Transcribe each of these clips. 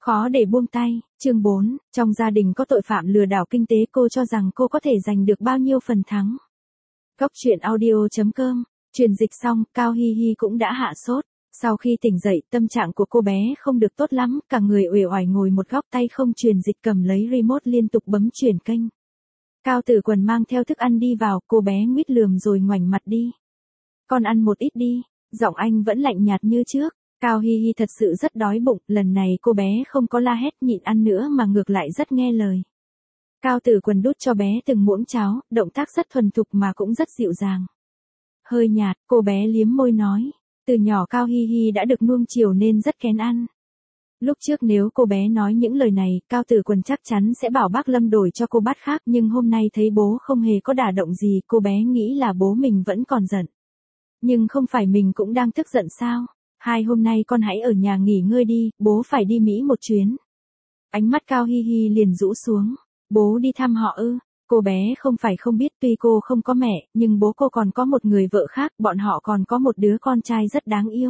Khó để buông tay. Chương 4, trong gia đình có tội phạm lừa đảo kinh tế, cô cho rằng cô có thể giành được bao nhiêu phần thắng. Góc truyện audio.com. Truyền dịch xong, Cao Hi Hi cũng đã hạ sốt. Sau khi tỉnh dậy, tâm trạng của cô bé không được tốt lắm, cả người uể oải ngồi một góc, tay không truyền dịch cầm lấy remote liên tục bấm chuyển kênh. Cao Tử Quần mang theo thức ăn đi vào, cô bé nguýt lườm rồi ngoảnh mặt đi. Con ăn một ít đi, giọng anh vẫn lạnh nhạt như trước. Cao Hi Hi thật sự rất đói bụng, lần này cô bé không có la hét nhịn ăn nữa mà ngược lại rất nghe lời. Cao Tử Quần đút cho bé từng muỗng cháo, động tác rất thuần thục mà cũng rất dịu dàng. Hơi nhạt, cô bé liếm môi nói. Từ nhỏ Cao Hi Hi đã được nuông chiều nên rất kén ăn. Lúc trước nếu cô bé nói những lời này, Cao Tử Quần chắc chắn sẽ bảo bác Lâm đổi cho cô bát khác, nhưng hôm nay thấy bố không hề có đả động gì, cô bé nghĩ là bố mình vẫn còn giận. Nhưng không phải mình cũng đang tức giận sao? Hôm nay con hãy ở nhà nghỉ ngơi đi, bố phải đi Mỹ một chuyến. Ánh mắt Cao Hi Hi liền rũ xuống. Bố đi thăm họ ư? Cô bé không phải không biết, tuy cô không có mẹ, nhưng bố cô còn có một người vợ khác, bọn họ còn có một đứa con trai rất đáng yêu.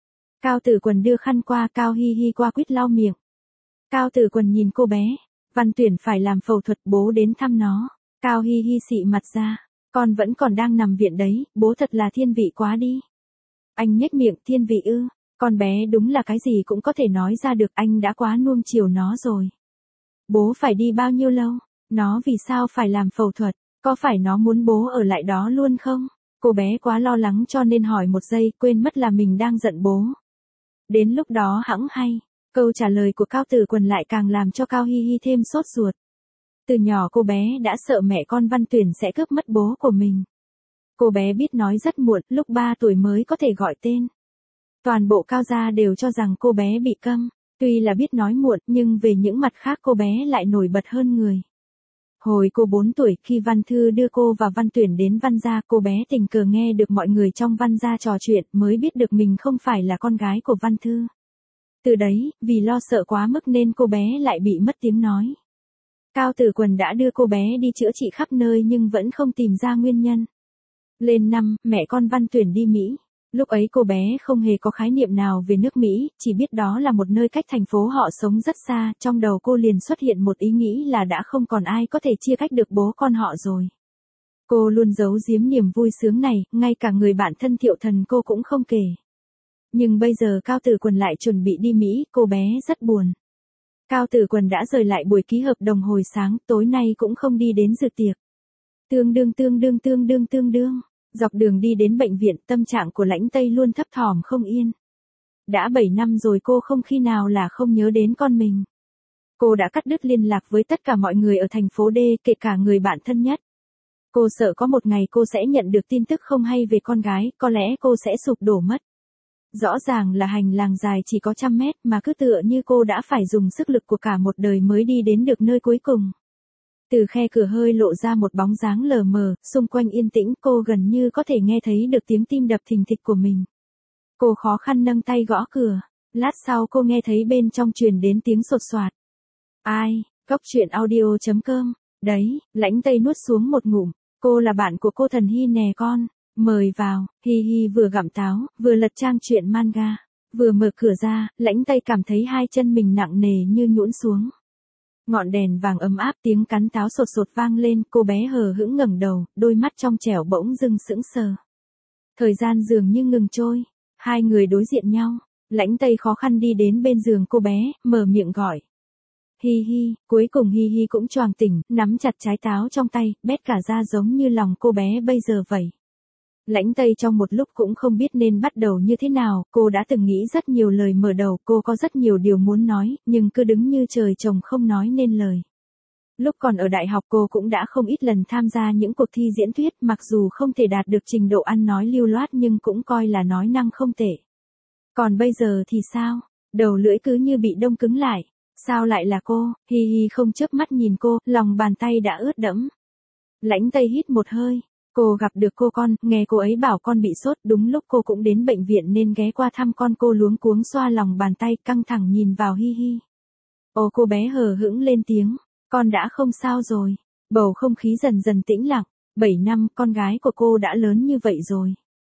Cao Tử Quần đưa khăn qua, Cao Hi Hi qua quýt lau miệng. Cao Tử Quần nhìn cô bé. Văn Tuyển phải làm phẫu thuật, bố đến thăm nó. Cao Hi Hi xị mặt ra. Con vẫn còn đang nằm viện đấy, bố thật là thiên vị quá đi. Anh nhếch miệng, thiên vị ư? Con bé đúng là cái gì cũng có thể nói ra được, anh đã quá nuông chiều nó rồi. Bố phải đi bao nhiêu lâu? Nó vì sao phải làm phẫu thuật? Có phải nó muốn bố ở lại đó luôn không? Cô bé quá lo lắng cho nên hỏi một giây, quên mất là mình đang giận bố. Đến lúc đó hẵng hay. Câu trả lời của Cao Tử Quần lại càng làm cho Cao Hi Hi thêm sốt ruột. Từ nhỏ cô bé đã sợ mẹ con Văn Tuyển sẽ cướp mất bố của mình. Cô bé biết nói rất muộn, lúc 3 tuổi mới có thể gọi tên. Toàn bộ Cao gia đều cho rằng cô bé bị câm. Tuy là biết nói muộn, nhưng về những mặt khác cô bé lại nổi bật hơn người. Hồi cô 4 tuổi, khi Văn Thư đưa cô và Văn Tuyển đến Văn gia, cô bé tình cờ nghe được mọi người trong Văn gia trò chuyện, mới biết được mình không phải là con gái của Văn Thư. Từ đấy, vì lo sợ quá mức nên cô bé lại bị mất tiếng nói. Cao Tử Quần đã đưa cô bé đi chữa trị khắp nơi nhưng vẫn không tìm ra nguyên nhân. Lên năm, mẹ con Văn Tuyển đi Mỹ. Lúc ấy cô bé không hề có khái niệm nào về nước Mỹ, chỉ biết đó là một nơi cách thành phố họ sống rất xa, trong đầu cô liền xuất hiện một ý nghĩ là đã không còn ai có thể chia cách được bố con họ rồi. Cô luôn giấu giếm niềm vui sướng này, ngay cả người bạn thân Thiệu Thần cô cũng không kể. Nhưng bây giờ Cao Tử Quần lại chuẩn bị đi Mỹ, cô bé rất buồn. Cao Tử Quần đã rời lại buổi ký hợp đồng hồi sáng, tối nay cũng không đi đến dự tiệc. Tương đương. Dọc đường đi đến bệnh viện, tâm trạng của Lãnh Tây luôn thấp thỏm không yên. Đã 7 năm rồi cô không khi nào là không nhớ đến con mình. Cô đã cắt đứt liên lạc với tất cả mọi người ở thành phố D, kể cả người bạn thân nhất. Cô sợ có một ngày cô sẽ nhận được tin tức không hay về con gái, có lẽ cô sẽ sụp đổ mất. Rõ ràng là hành lang dài chỉ có 100 mét mà cứ tựa như cô đã phải dùng sức lực của cả một đời mới đi đến được nơi cuối cùng. Từ khe cửa hơi lộ ra một bóng dáng lờ mờ, xung quanh yên tĩnh, cô gần như có thể nghe thấy được tiếng tim đập thình thịch của mình. Cô khó khăn nâng tay gõ cửa, lát sau cô nghe thấy bên trong truyền đến tiếng sột soạt. Ai? Góc truyện audio.com. Đấy, Lãnh Tây nuốt xuống một ngụm. Cô là bạn của cô Thần Hy nè con, mời vào. Hi Hi vừa gặm táo, vừa lật trang truyện manga. Vừa mở cửa ra, Lãnh Tây cảm thấy hai chân mình nặng nề như nhũn xuống. Ngọn đèn vàng ấm áp, tiếng cắn táo sột sột vang lên, cô bé hờ hững ngẩng đầu, đôi mắt trong trẻo bỗng dưng sững sờ. Thời gian dường như ngừng trôi, hai người đối diện nhau, Lãnh Tây khó khăn đi đến bên giường cô bé, mở miệng gọi. Hi Hi, cuối cùng Hi Hi cũng choàng tỉnh, nắm chặt trái táo trong tay, bét cả ra giống như lòng cô bé bây giờ vậy. Lãnh Tây trong một lúc cũng không biết nên bắt đầu như thế nào, cô đã từng nghĩ rất nhiều lời mở đầu, cô có rất nhiều điều muốn nói, nhưng cứ đứng như trời trồng không nói nên lời. Lúc còn ở đại học cô cũng đã không ít lần tham gia những cuộc thi diễn thuyết, mặc dù không thể đạt được trình độ ăn nói lưu loát nhưng cũng coi là nói năng không tệ. Còn bây giờ thì sao? Đầu lưỡi cứ như bị đông cứng lại. Sao lại là cô? Hi Hi không chớp mắt nhìn cô, lòng bàn tay đã ướt đẫm. Lãnh Tây hít một hơi. Cô gặp được cô con, nghe cô ấy bảo con bị sốt, đúng lúc cô cũng đến bệnh viện nên ghé qua thăm con. Cô luống cuống xoa lòng bàn tay, căng thẳng nhìn vào Hi Hi. Ồ, cô bé hờ hững lên tiếng, con đã không sao rồi. Bầu không khí dần dần tĩnh lặng, 7 năm, con gái của cô đã lớn như vậy rồi.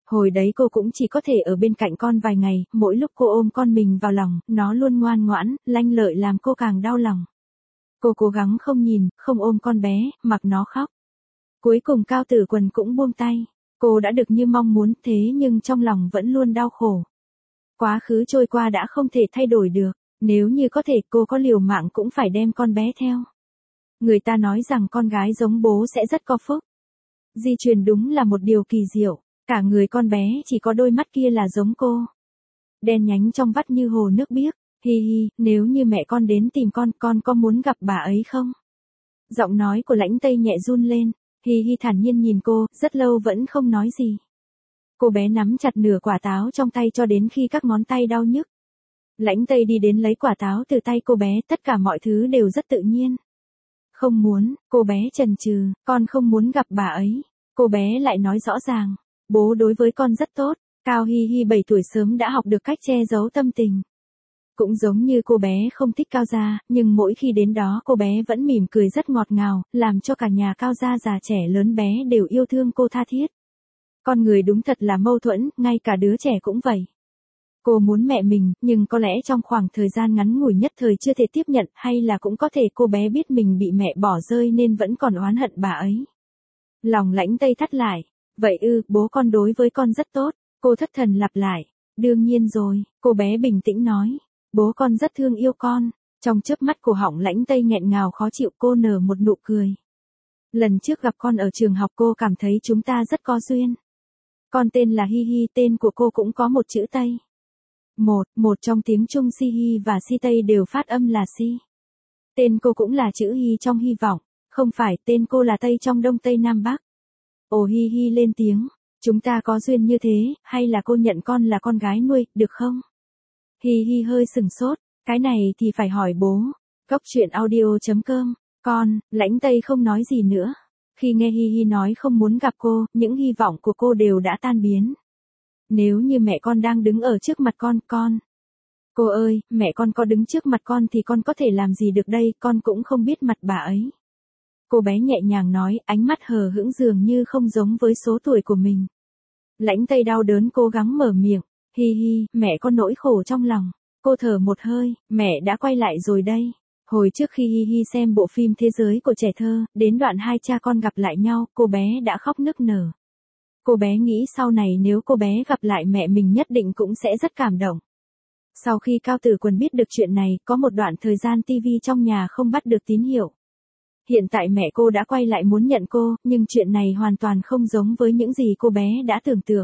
Hồi đấy cô cũng chỉ có thể ở bên cạnh con vài ngày, mỗi lúc cô ôm con mình vào lòng, nó luôn ngoan ngoãn, lanh lợi làm cô càng đau lòng. Cô cố gắng không nhìn, không ôm con bé, mặc nó khóc. Cuối cùng Cao Tử Quần cũng buông tay. Cô đã được như mong muốn thế nhưng trong lòng vẫn luôn đau khổ. Quá khứ trôi qua đã không thể thay đổi được, nếu như có thể cô có liều mạng cũng phải đem con bé theo. Người ta nói rằng con gái giống bố sẽ rất có phúc. Di truyền đúng là một điều kỳ diệu, cả người con bé chỉ có đôi mắt kia là giống cô. Đen nhánh trong vắt như hồ nước biếc, hi hi, nếu như mẹ con đến tìm con có muốn gặp bà ấy không? Giọng nói của Lãnh Tây nhẹ run lên, hi hi thản nhiên nhìn cô, rất lâu vẫn không nói gì. Cô bé nắm chặt nửa quả táo trong tay cho đến khi các ngón tay đau nhức. Lãnh Tây đi đến lấy quả táo từ tay cô bé, tất cả mọi thứ đều rất tự nhiên. Không muốn, cô bé chần chừ, con không muốn gặp bà ấy. Cô bé lại nói rõ ràng, bố đối với con rất tốt. Cao Hi Hi 7 tuổi sớm đã học được cách che giấu tâm tình. Cũng giống như cô bé không thích Cao Gia, nhưng mỗi khi đến đó cô bé vẫn mỉm cười rất ngọt ngào, làm cho cả nhà Cao Gia già trẻ lớn bé đều yêu thương cô tha thiết. Con người đúng thật là mâu thuẫn, ngay cả đứa trẻ cũng vậy. Cô muốn mẹ mình, nhưng có lẽ trong khoảng thời gian ngắn ngủi nhất thời chưa thể tiếp nhận, hay là cũng có thể cô bé biết mình bị mẹ bỏ rơi nên vẫn còn oán hận bà ấy. Lòng Lãnh Tây thắt lại, vậy bố con đối với con rất tốt, cô thất thần lặp lại, đương nhiên rồi, cô bé bình tĩnh nói, bố con rất thương yêu con. Trong chớp mắt cổ họng Lãnh Tây nghẹn ngào khó chịu, cô nở một nụ cười. Lần trước gặp con ở trường học cô cảm thấy chúng ta rất có duyên. Con tên là Hi Hi, tên của cô cũng có một chữ Tây. Một trong tiếng Trung Si Hi và Si Tây đều phát âm là Si. Tên cô cũng là chữ Hi trong hy vọng, không phải, tên cô là Tây trong Đông Tây Nam Bắc. Ồ Hi Hi lên tiếng, chúng ta có duyên như thế, hay là cô nhận con là con gái nuôi, được không? Hi Hi hơi sừng sốt, cái này thì phải hỏi bố. Góc truyện audio.com, Lãnh Tây không nói gì nữa. Khi nghe Hi Hi nói không muốn gặp cô, những hy vọng của cô đều đã tan biến. Nếu như mẹ con đang đứng ở trước mặt con. Cô ơi, mẹ con có đứng trước mặt con thì con có thể làm gì được đây, con cũng không biết mặt bà ấy. Cô bé nhẹ nhàng nói, ánh mắt hờ hững dường như không giống với số tuổi của mình. Lãnh Tây đau đớn cố gắng mở miệng, Hi Hi, mẹ có nỗi khổ trong lòng. Cô thở một hơi, mẹ đã quay lại rồi đây. Hồi trước khi Hi Hi xem bộ phim Thế giới của trẻ thơ, đến đoạn hai cha con gặp lại nhau, cô bé đã khóc nức nở. Cô bé nghĩ sau này nếu cô bé gặp lại mẹ mình nhất định cũng sẽ rất cảm động. Sau khi Cao Tử Quần biết được chuyện này, có một đoạn thời gian tivi trong nhà không bắt được tín hiệu. Hiện tại mẹ cô đã quay lại muốn nhận cô, nhưng chuyện này hoàn toàn không giống với những gì cô bé đã tưởng tượng.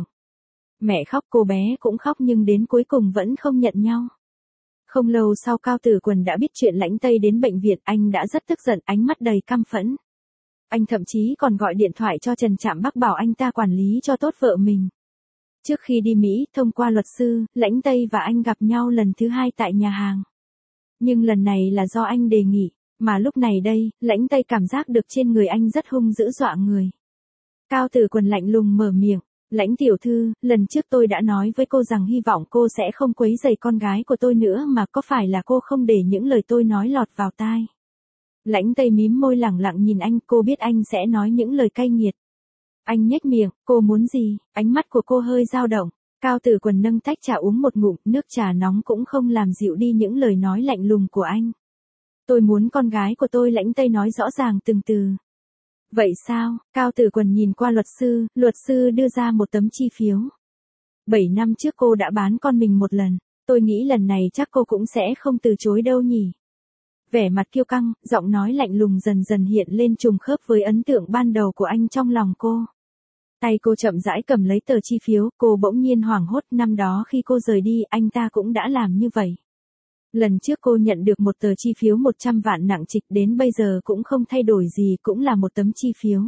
Mẹ khóc, cô bé cũng khóc nhưng đến cuối cùng vẫn không nhận nhau. Không lâu sau Cao Tử Quần đã biết chuyện Lãnh Tây đến bệnh viện, anh đã rất tức giận, ánh mắt đầy căm phẫn. Anh thậm chí còn gọi điện thoại cho Trần Trạm Bắc bảo anh ta quản lý cho tốt vợ mình. Trước khi đi Mỹ, thông qua luật sư, Lãnh Tây và anh gặp nhau lần thứ hai tại nhà hàng. Nhưng lần này là do anh đề nghị, mà lúc này đây, Lãnh Tây cảm giác được trên người anh rất hung dữ dọa người. Cao Tử Quần lạnh lùng mở miệng, Lãnh tiểu thư, lần trước tôi đã nói với cô rằng hy vọng cô sẽ không quấy rầy con gái của tôi nữa mà có phải là cô không để những lời tôi nói lọt vào tai. Lãnh Tây mím môi lẳng lặng nhìn anh, cô biết anh sẽ nói những lời cay nghiệt. Anh nhếch miệng, cô muốn gì, ánh mắt của cô hơi dao động. Cao Tử Quần nâng tách trà uống một ngụm, nước trà nóng cũng không làm dịu đi những lời nói lạnh lùng của anh. Tôi muốn con gái của tôi, Lãnh Tây nói rõ ràng từng từ. Vậy sao? Cao Tử Quần nhìn qua luật sư đưa ra một tấm chi phiếu. 7 năm trước cô đã bán con mình một lần, tôi nghĩ lần này chắc cô cũng sẽ không từ chối đâu nhỉ. Vẻ mặt kiêu căng, giọng nói lạnh lùng dần dần hiện lên trùng khớp với ấn tượng ban đầu của anh trong lòng cô. Tay cô chậm rãi cầm lấy tờ chi phiếu, cô bỗng nhiên hoảng hốt, năm đó khi cô rời đi, anh ta cũng đã làm như vậy. Lần trước cô nhận được một tờ chi phiếu 100 vạn nặng trịch, đến bây giờ cũng không thay đổi gì, cũng là một tấm chi phiếu.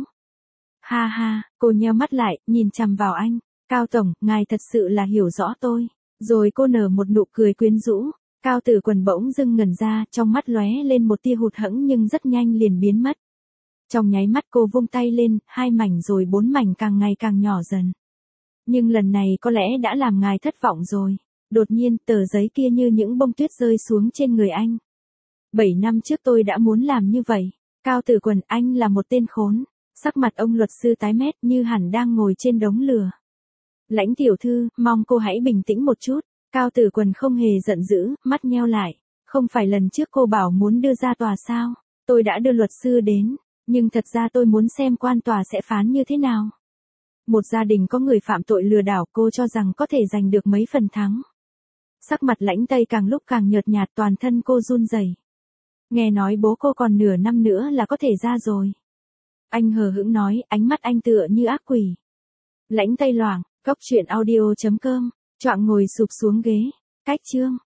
Ha ha, cô nheo mắt lại, nhìn chằm vào anh. Cao Tổng, ngài thật sự là hiểu rõ tôi. Rồi cô nở một nụ cười quyến rũ. Cao Tử Quần bỗng dưng ngẩn ra, trong mắt lóe lên một tia hụt hẫng nhưng rất nhanh liền biến mất. Trong nháy mắt cô vung tay lên, 2 mảnh rồi 4 mảnh càng ngày càng nhỏ dần. Nhưng lần này có lẽ đã làm ngài thất vọng rồi. Đột nhiên, tờ giấy kia như những bông tuyết rơi xuống trên người anh. 7 năm trước tôi đã muốn làm như vậy. Cao Tử Quần, anh là một tên khốn. Sắc mặt ông luật sư tái mét như hẳn đang ngồi trên đống lửa. Lãnh tiểu thư, mong cô hãy bình tĩnh một chút. Cao Tử Quần không hề giận dữ, mắt nheo lại. Không phải lần trước cô bảo muốn đưa ra tòa sao? Tôi đã đưa luật sư đến, nhưng thật ra tôi muốn xem quan tòa sẽ phán như thế nào. Một gia đình có người phạm tội lừa đảo, cô cho rằng có thể giành được mấy phần thắng. Sắc mặt Lãnh Tây càng lúc càng nhợt nhạt, toàn thân cô run rẩy. Nghe nói bố cô còn nửa năm nữa là có thể ra rồi. Anh hờ hững nói, ánh mắt anh tựa như ác quỷ. Lãnh Tây loảng, cóc truyện audio.com, choạng ngồi sụp xuống ghế. Cách chương.